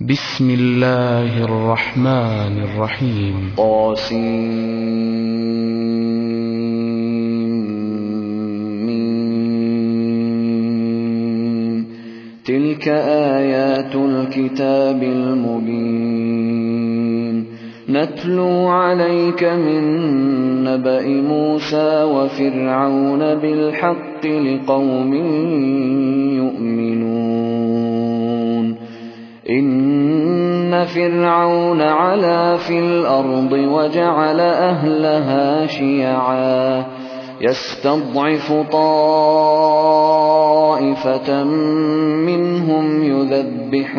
بسم الله الرحمن الرحيم. تلك آيات الكتاب المبين نتلو عليك من نبأ موسى وفرعون بالحق لقوم يؤمنون. إن فرعون علا في الأرض وجعل أهلها شيعا يستضعف طائفة منهم يذبح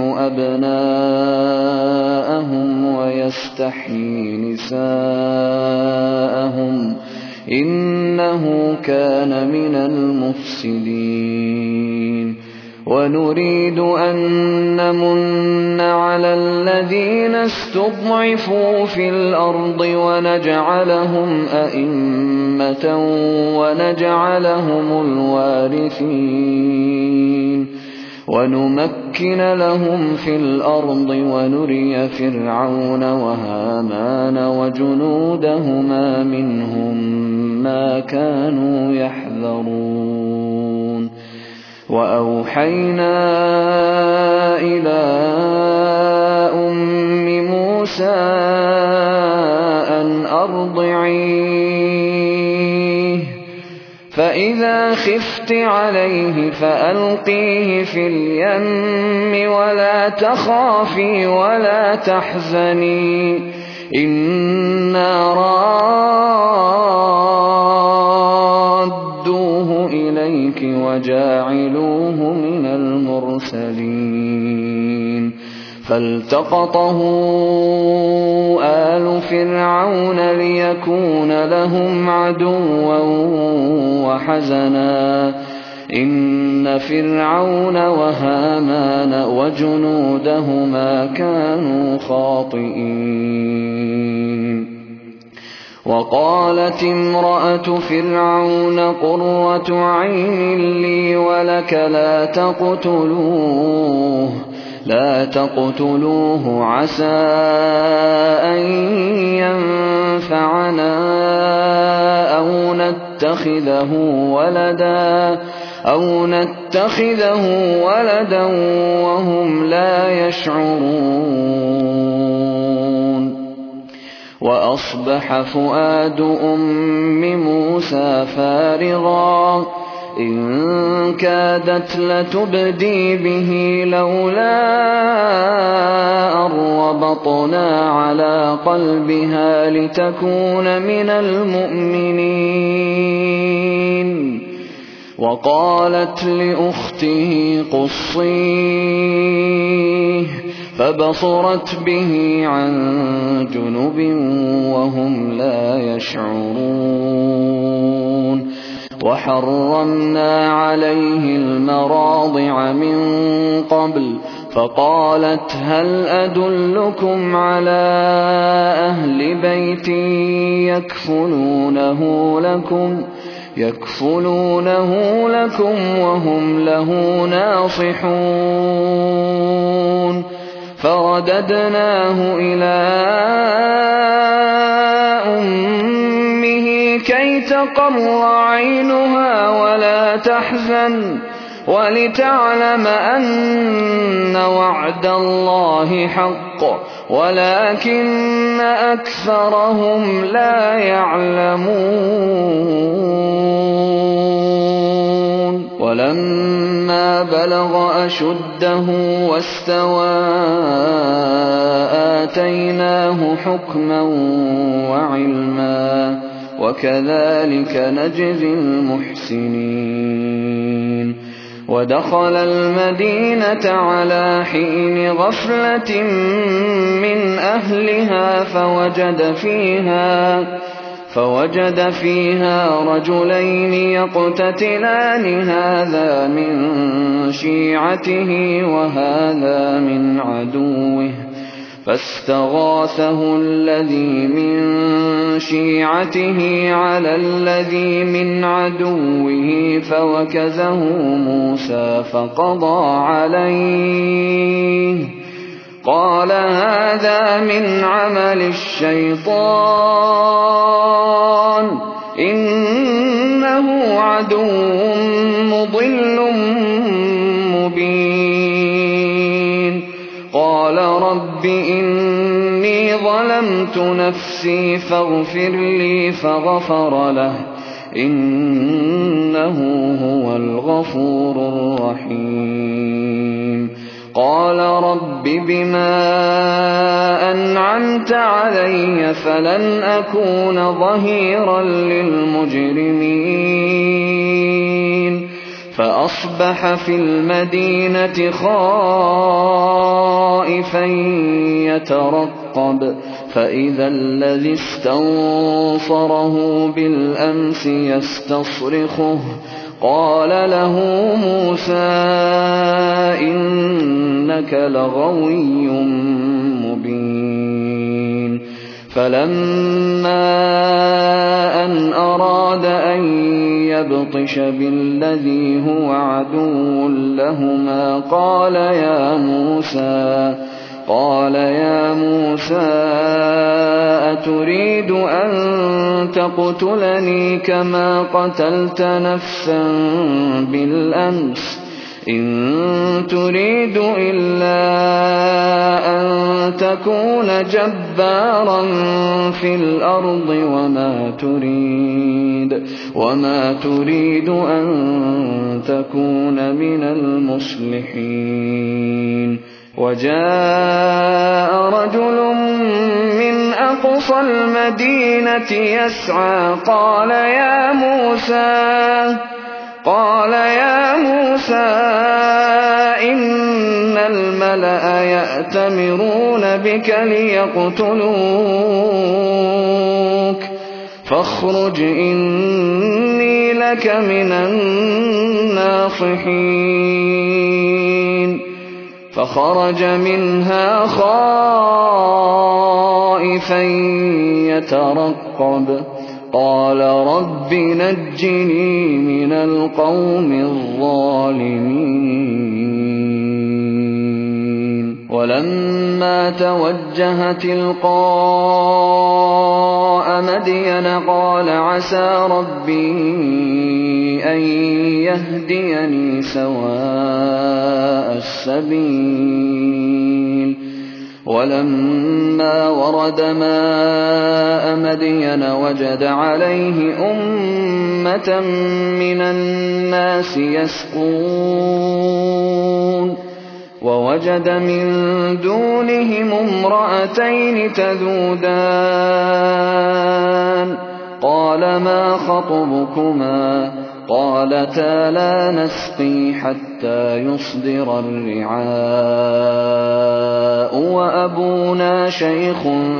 أبناءهم ويستحيي نساءهم إنه كان من المفسدين. ونريد أن نمن على الذين استضعفوا في الأرض ونجعلهم أئمة ونجعلهم الوارثين ونمكن لهم في الأرض ونري فرعون وهامان وجنودهما منهم ما كانوا يحذرون. وأوحينا إلى أم موسى أن أرضعيه فإذا خفت عليه فألقيه في اليم ولا تخافي ولا تحزني إنا رادوه إليك وجاعلوه من المرسلين. فالتقطه آل فرعون ليكون لهم عدوا وحزنا إن فرعون وهامان وجنودهما كانوا خاطئين. وقالت امرأة فرعون قرة عين لي ولك لا تقتلوه عسى أن ينفعنا أو نتخذه ولدا وهم لا يشعرون. وأصبح فؤاد أم موسى فارغا إن كادت لتبدي به لولا أن ربطنا على قلبها لتكون من المؤمنين. وقالت لأخته قصيه فبصرت به عن جنب وهم لا يشعرون. وحرمنا عليه المراضع من قبل فقالت هل أدلكم على أهل بيت يكفلونه لكم وهم له ناصحون. فرددناه إلى أمه كي تقر عينها ولا تحزن ولتعلم أن وعد الله حق ولكن أكثرهم لا يعلمون. ولما بلغ أشده واستوى آتيناه حكما وعلما وكذلك نجزي المحسنين. ودخل المدينة على حين غفلة من أهلها فوجد فيها رجلين يقتتلان هذا من شيعته وهذا من عدوه فاستغاثه الذي من شيعته على الذي من عدوه فوكزه موسى فقضى عليه قال هذا من عمل الشيطان إنه عدو مضل مبين قال رب إني ظلمت نفسي فاغفر لي فغفر له إنه هو الغفور الرحيم قال رب بما أنعمت علي فلن أكون ظهيرا للمجرمين فأصبح في المدينة خائفا يترقب فإذا الذي استنصره بالأمس يستصرخه قال له موسى إنك لغوي مبين فلما أن أراد أن يبطش بالذي هو عدو لهما قال يا موسى أتريد أن تقتلني كما قتلت نفسا بالأمس إن تريد إلا أن تكون جبارا في الأرض وما تريد أن تكون من المصلحين وجاء رجل من أقصى المدينة يسعى قال يا موسى إن الملأ يأتمرون بك ليقتلوك فاخرج إني لك من الناصحين فخرج منها خائفا يترقب قال رب نجني من القوم الظالمين ولما توجه تلقاء مدين قال عسى ربي أن يهديني سواء السبيل ولما ورد ماء مدين وجد عليه أمة من الناس يسقون ووجد من دونهم امرأتين تذودان قال ما خطبكما قالتا لا نسقي حتى يصدر الرعاء وأبونا شيخ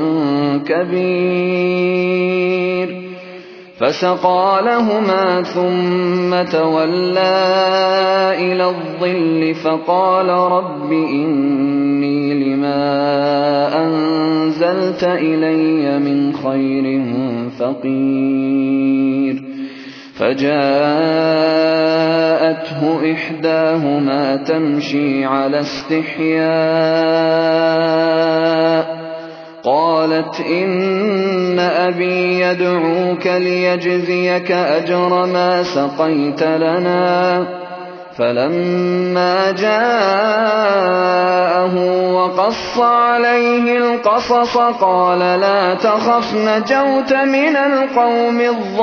كبير فسقى لهما ثم تولى إلى الظل فقال رب إني لما أنزلت إلي من خير فقير فجاءته إحداهما تمشي على استحياء قالت إن أبي يدعوك ليجزيك أجر ما سقيت لنا فلما جاءه وقص عليه القصص قال لا تخف نجوت من القوم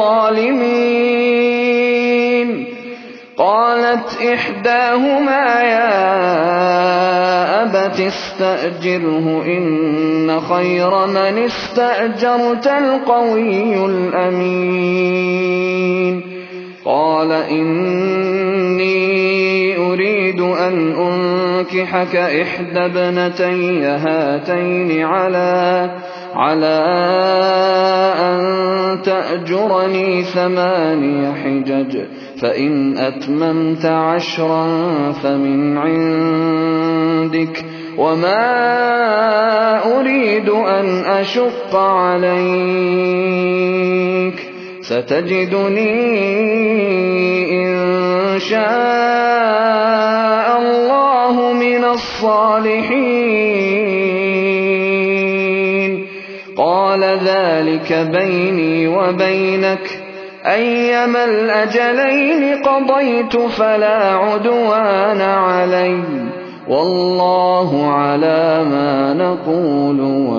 الظالمين قالت إحداهما يا أبت استأجره إن خير من استأجرت القوي الأمين قال إني أريد أن أنكحك إحدى ابنتي هاتين على أن تأجرني 8 حجج فإن أتممت 10 فمن عندك وما أريد أن أشق عليك ستجدني إن شاء الله من الصالحين قال ذلك بيني وبينك أيما الأجلين قضيت فلا عدوان علي والله على ما نقول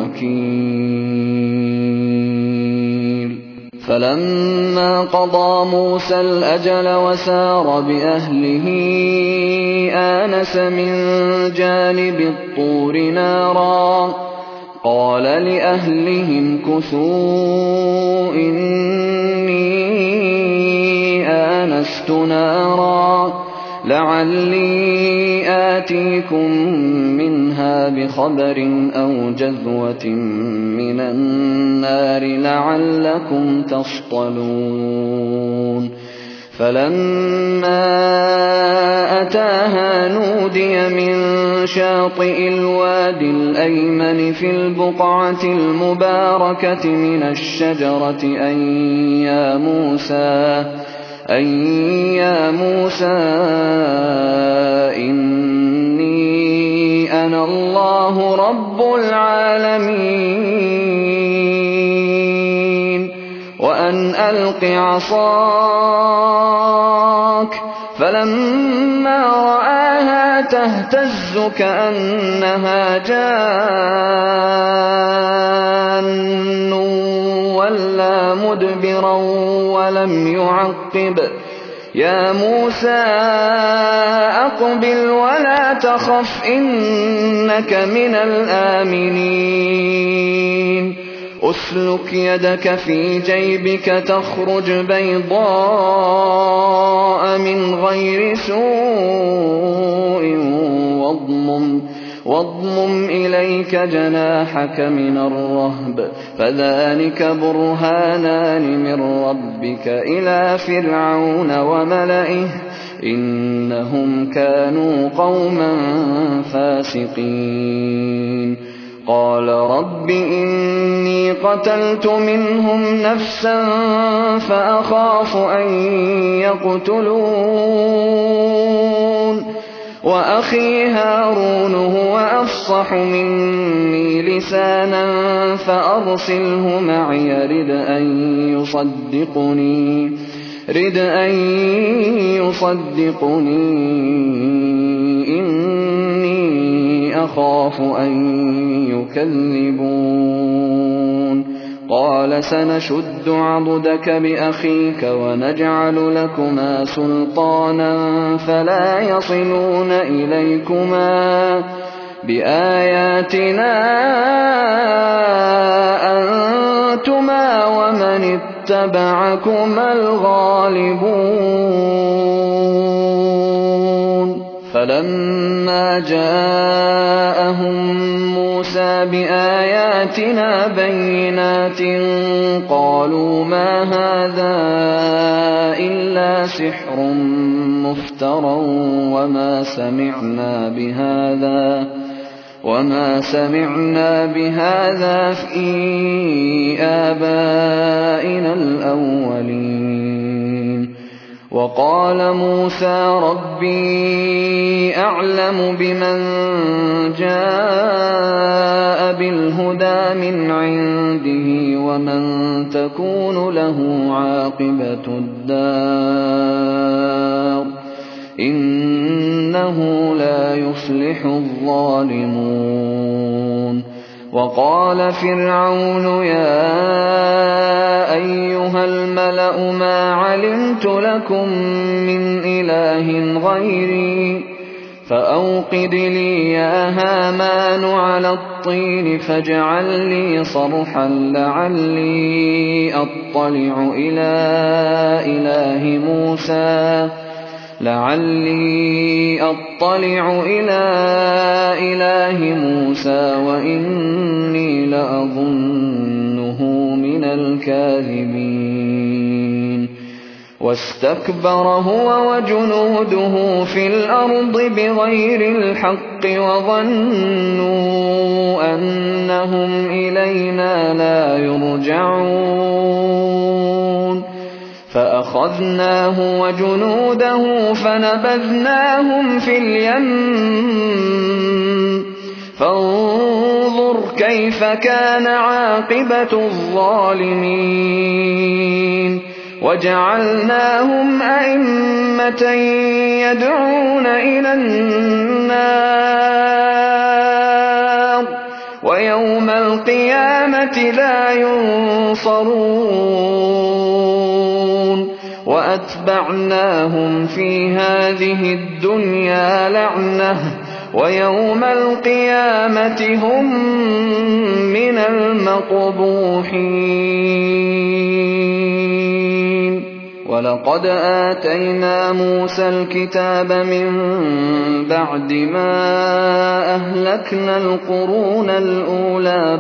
وكيل. فلما قضى موسى الأجل وسار بأهله آنس من جانب الطور نارا قال لأهلهم كثوا إني آنست نارا لعلي آتيكم منها بخبر أو جذوة من النار لعلكم تصطلون. فلما أتاها نودي من شاطئ الوادي الأيمن في البقعة المباركة من الشجرة أن يا موسى إني أنا الله رب العالمين وأن ألق عصاك. فلما رآها تهتز كأنها جان ولا مدبرا ولم يعقب يا موسى أقبل ولا تخف إنك من الآمنين. أسلك يدك في جيبك تخرج بيضاء من غير سوء واضمم إليك جناحك من الرهب فذلك برهانان من ربك إلى فرعون وملئه إنهم كانوا قوما فاسقين. قال رب إني قتلت منهم نفسا فأخاف أن يقتلون وأخي هارون هو أفصح مني لسانا فأرسله معي رد أن يصدقني إني أخاف أن يكذبون. قال سنشد عضدك بأخيك ونجعل لكما سلطانا فلا يصلون إليكما بآياتنا أنتما ومن اتبعكما الغالبون. فلما جاءهم موسى بآياتنا بينات قالوا ما هذا إلا سحر مفترى وما سمعنا بهذا في آبائنا الأولين. وقال موسى ربي أعلم بمن جاء بالهدى من عنده ومن تكون له عاقبة الدار إنه لا يفلح الظالمون. وقال فرعون يا أيها الملأ ما علمت لكم من إله غيري فأوقد لي يا هامان على الطين فاجعل لي صرحا لعلي أطلع إلى إله موسى وإني لأظنه من الكاذبين. واستكبر هو وجنوده في الأرض بغير الحق وظنوا أنهم إلينا لا يرجعون. فأخذناه وجنوده فنبذناهم في اليم فانظر فانظر كيف كان عاقبة الظالمين وجعلناهم أئمة يدعون إلى النار ويوم القيامة لا ينصرون وأتبعناهم في هذه الدنيا لعنة ويوم القيامة هم من المقبوحين. ولقد آتينا موسى الكتاب من بعد ما أهلكنا القرون الأولى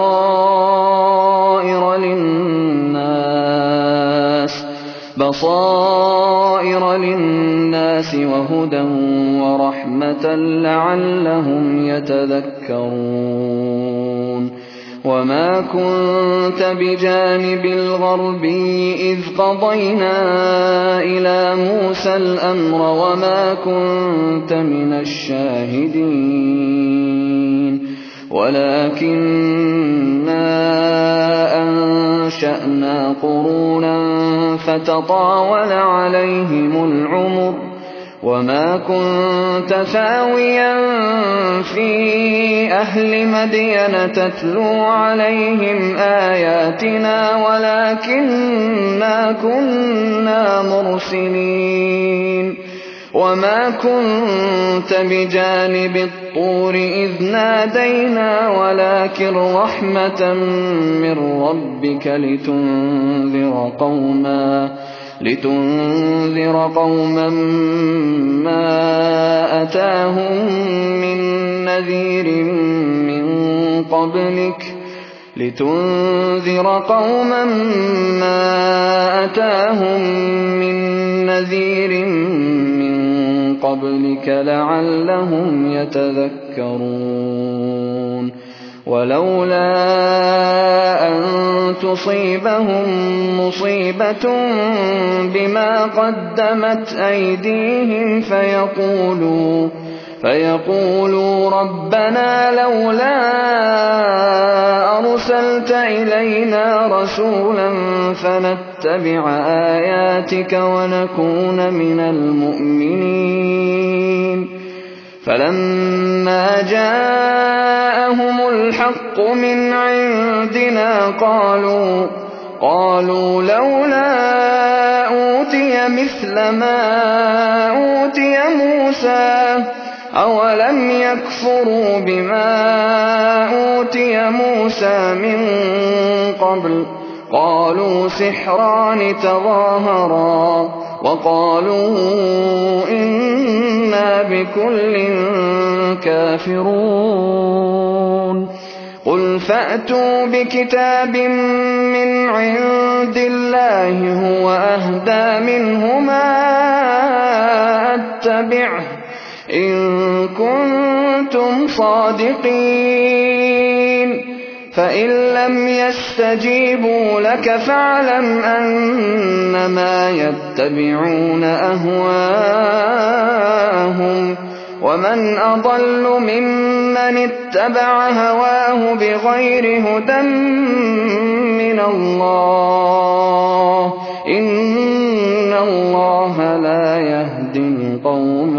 بصائر للناس وهدى ورحمة لعلهم يتذكرون. وما كنت بجانب الغربي إذ قضينا إلى موسى الأمر وما كنت من الشاهدين ولكننا أنشأنا قرونا فتطاول عليهم العمر وما كنت ثاويا في أهل مدين تتلو عليهم آياتنا ولكننا كنا مرسلين. وما كنت بجانب الطور إذ نادينا ولكن رحمة من ربك لتنذر قوما ما أتاهم من نذير من قبلك لعلهم يتذكرون. ولولا أن تصيبهم مصيبة بما قدمت أيديهم فيقولوا ربنا لولا أرسلت إلينا رسولا فنتبع آياتك ونكون من المؤمنين. فلما جاءهم الحق من عندنا قالوا لولا أوتي مثل ما أوتي موسى أولم يكفروا بما أوتي موسى من قبل قالوا سحران تظاهرا وقالوا إنا بكل كافرون. قل فأتوا بكتاب من عند الله هو أهدى منهما أتبعه إن كنتم صادقين. فإن لم يستجيبوا لك فاعلم أنما يتبعون أهواءهم ومن أضل ممن اتبع هواه بغير هدى من الله إن الله لا يهدي القوم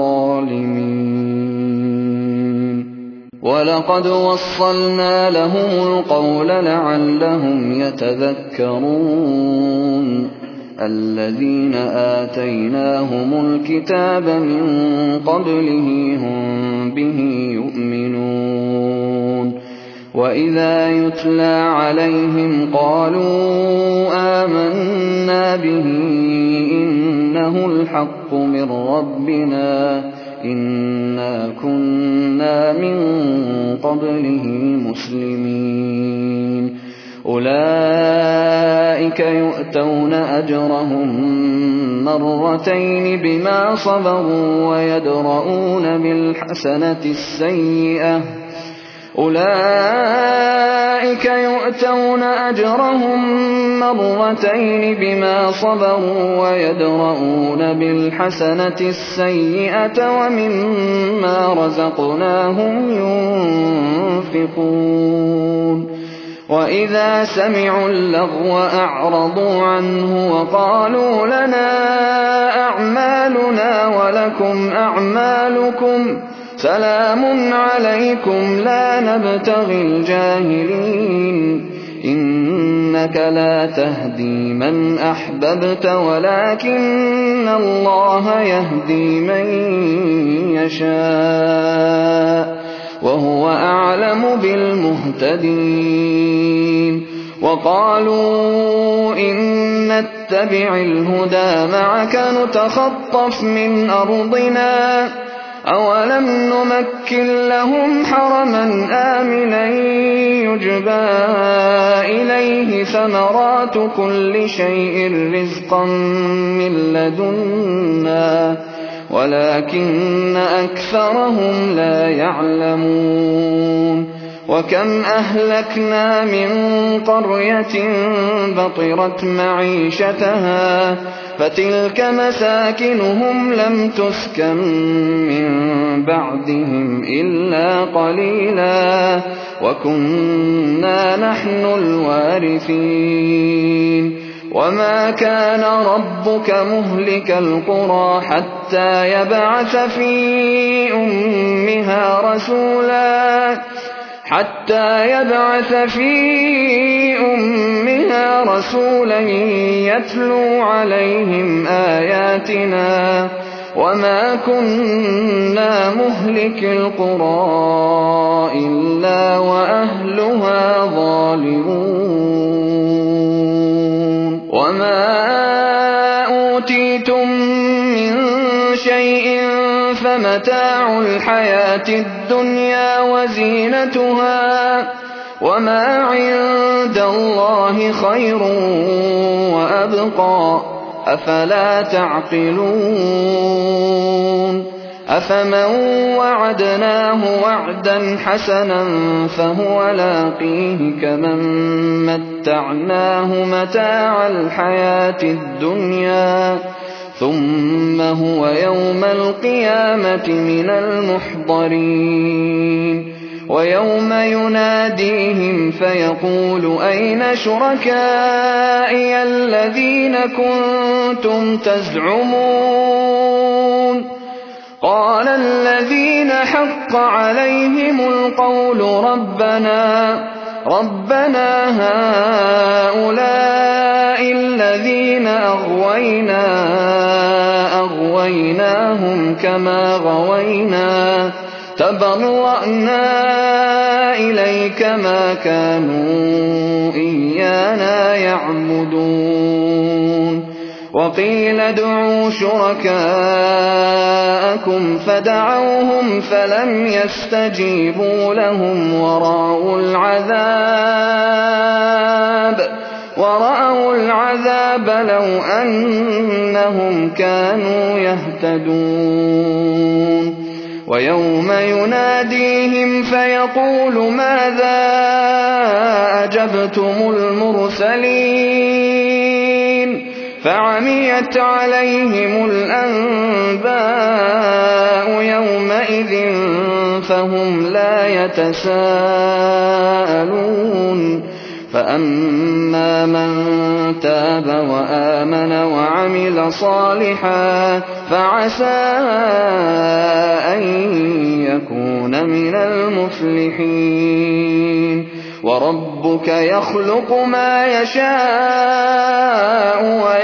الظالمين. ولقد وصلنا لهم القول لعلهم يتذكرون. الذين آتيناهم الكتاب من قبله هم به يؤمنون. وإذا يتلى عليهم قالوا آمنا به إنه الحق من ربنا إنا كنا من قبله مسلمين. أولئك يؤتون أجرهم مرتين بما صبروا ويدرؤون بالحسنة السيئة أولئك يؤتون أجرهم مرتين بما صبروا ويدرؤون بالحسنة السيئة ومما رزقناهم ينفقون وإذا سمعوا اللغو أعرضوا عنه وقالوا لنا أعمالنا ولكم أعمالكم سلام عليكم لا نبتغي الجاهلين إنك لا تهدي من أحببت ولكن الله يهدي من يشاء وهو أعلم بالمهتدين وقالوا إن نتبع الهدى معك نتخطف من أرضنا أولم نمكن لهم حرما آمنا يجبى إليه ثمرات كل شيء رزقا من لدنا ولكن أكثرهم لا يعلمون وكم أهلكنا من قرية بطرت معيشتها فتلك مساكنهم لم تسكن من بعدهم إلا قليلا وكنا نحن الوارثين وما كان ربك مهلك القرى حتى يبعث في أمها رسولا يتلو عليهم آياتنا وما كنا مهلك القرى إلا وأهلها ظالمون وما أوتيتم من شيء فمتاع الحياة الدنيا وزينتها وما عند الله خير وأبقى أفلا تعقلون أفمن وعدناه وعدا حسنا فهو لاقيه كمن متعناه متاع الحياة الدنيا ثم هو يوم القيامة من المحضرين ويوم يناديهم فيقول أين شركائي الذين كنتم تزعمون قال الذين حق عليهم القول ربنا هؤلاء الذين أغويناهم كما غوينا تبرأنا إليك ما كانوا إيانا يعبدون وقيل ادعوا شركاءكم فدعوهم فلم يستجيبوا لهم ورأوا العذاب لو أنهم كانوا يهتدون ويوم يناديهم فيقول ماذا أجبتم المرسلين فعميت عليهم الأنباء يومئذ فهم لا يتساءلون فأما من تاب وآمن وعمل صالحا فعسى أن يكون من المفلحين وربك يخلق ما يشاء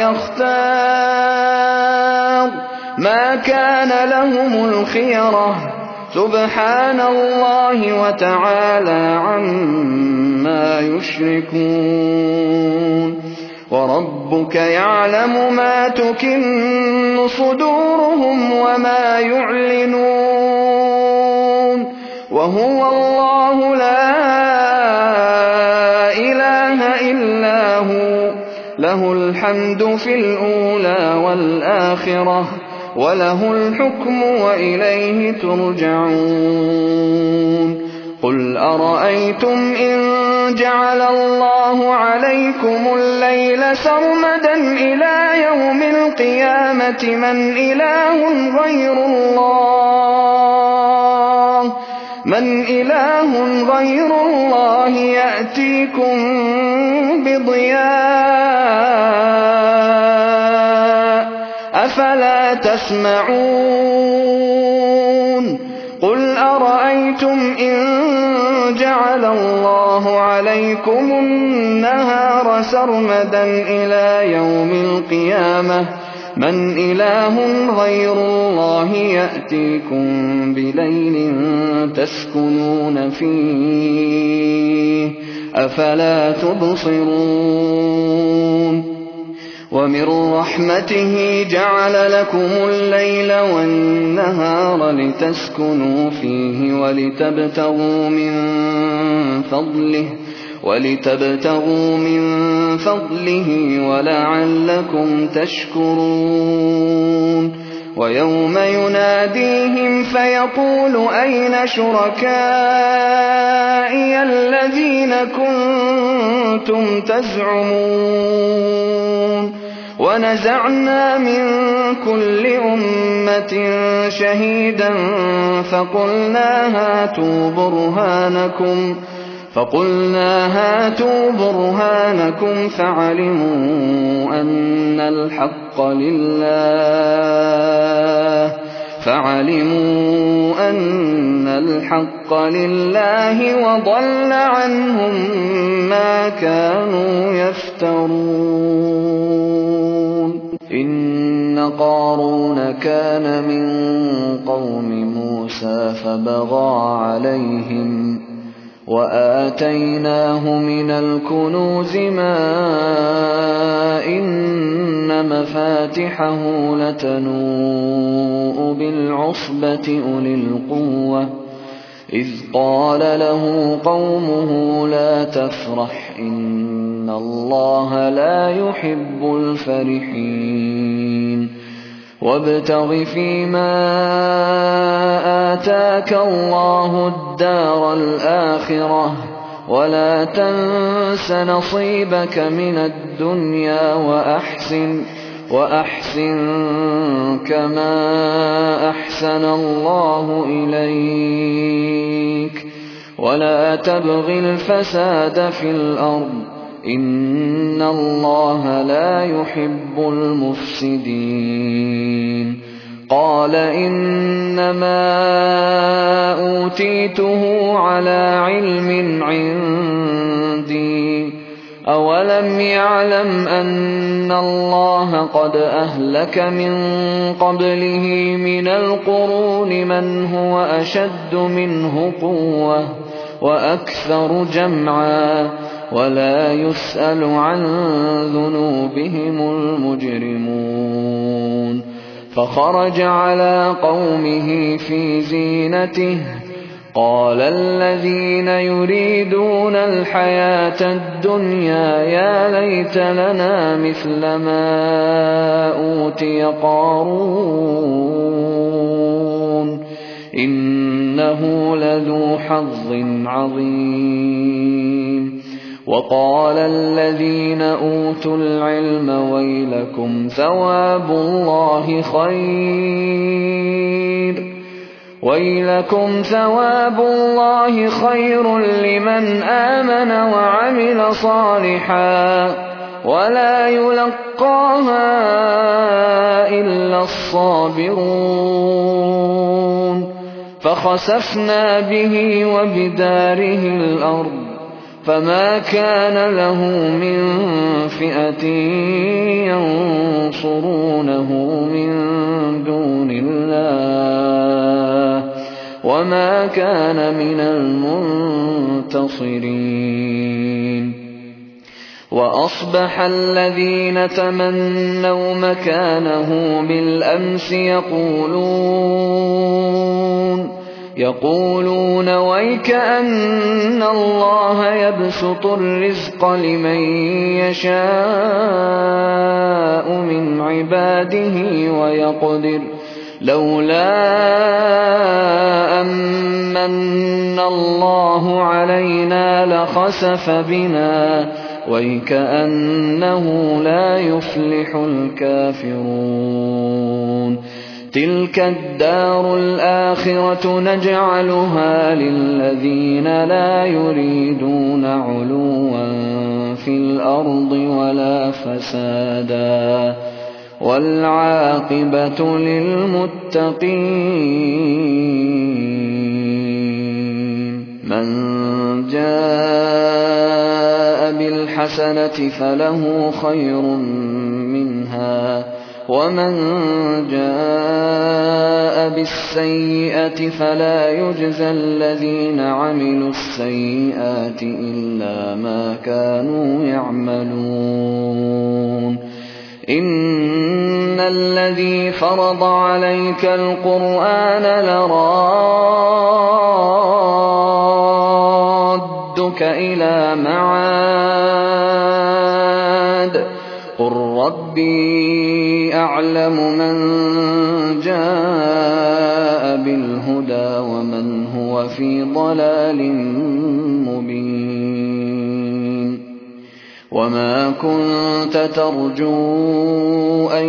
ويختار ما كان لهم الخيرة سبحان الله وتعالى عما يشركون وربك يعلم ما تكن صدورهم وما يعلنون وهو الله لا إله إلا هو له الحمد في الأولى والآخرة وله الحكم وإليه ترجعون قل أرأيتم إن جعل الله عليكم الليل سرمدا إلى يوم القيامة من إله غير الله يأتيكم بضياء أفلا تسمعون قل أرأيتم إن جعل الله عليكم النهار سرمدا إلى يوم القيامة من إله غير الله يأتيكم بليل تسكنون فيه أفلا تبصرون ومن رحمته جعل لكم الليل والنهار لتسكنوا فيه ولتبتغوا من فضله ولعلكم تشكرون ويوم يناديهم فيقول أين شركائي الذين كنتم تزعمون ونزعنا من كل أمة شهيدا فقلنا هاتوا برهانكم فعلموا أن الحق لله وضل عنهم ما كانوا يفترون إن قارون كان من قوم موسى فبغى عليهم وآتيناه من الكنوز ما إن مفاتحه لتنوء بالعصبة أولي القوة إذ قال له قومه لا تفرح إن الله لا يحب الفرحين وابتغ فيما آتاك الله الدار الآخرة ولا تنس نصيبك من الدنيا وأحسن كما أحسن الله إليك ولا تبغ الفساد في الأرض إن الله لا يحب المفسدين قال إنما أوتيته على علم عندي أولم يعلم أن الله قد أهلك من قبله من القرون من هو أشد منه قوة وأكثر جمعا ولا يسأل عن ذنوبهم المجرمون فخرج على قومه في زينته قال الذين يريدون الحياة الدنيا يا ليت لنا مثل ما أوتي قارون إنه لذو حظ عظيم وقال الذين أوتوا العلم ويلكم ثواب الله خير لمن آمن وعمل صالحا ولا يلقاها إلا الصابرون فخسفنا به وبداره الأرض فما كان له من فئة ينصرونه من دون الله وما كان من المنتصرين وأصبح الذين تمنوا مكانه بالأمس يقولون ويكأن الله يبسط الرزق لمن يشاء من عباده لولا أمن الله علينا لخسف بنا وكأنه لا يفلح الكافرون تلك الدار الآخرة نجعلها للذين لا يريدون علوا في الأرض ولا فسادا والعاقبة للمتقين من جاء بالحسنة فله خير منها ومن جاء بالسيئة فلا يجزى الذين عملوا السيئات إلا ما كانوا يعملون إن الذي فرض عليك القرآن لرادك إلى معاد قل ربي أعلم من جاء بالهدى ومن هو في ضلال مبين وما كنت ترجو أن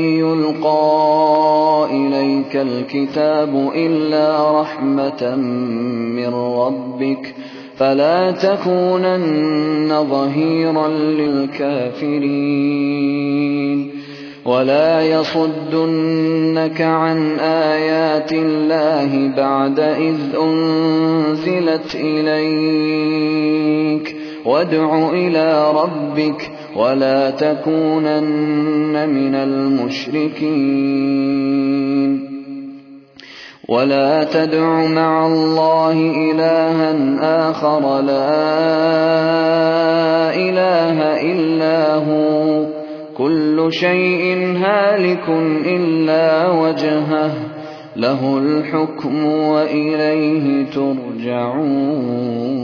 يلقى إليك الكتاب إلا رحمة من ربك فلا تكونن ظهيرا للكافرين ولا يصدنك عن آيات الله بعد إذ أنزلت إليك وادع إلى ربك ولا تكونن من المشركين ولا تدع مع الله إلها آخر لا إله إلا هو كل شيء هالك إلا وجهه له الحكم وإليه ترجعون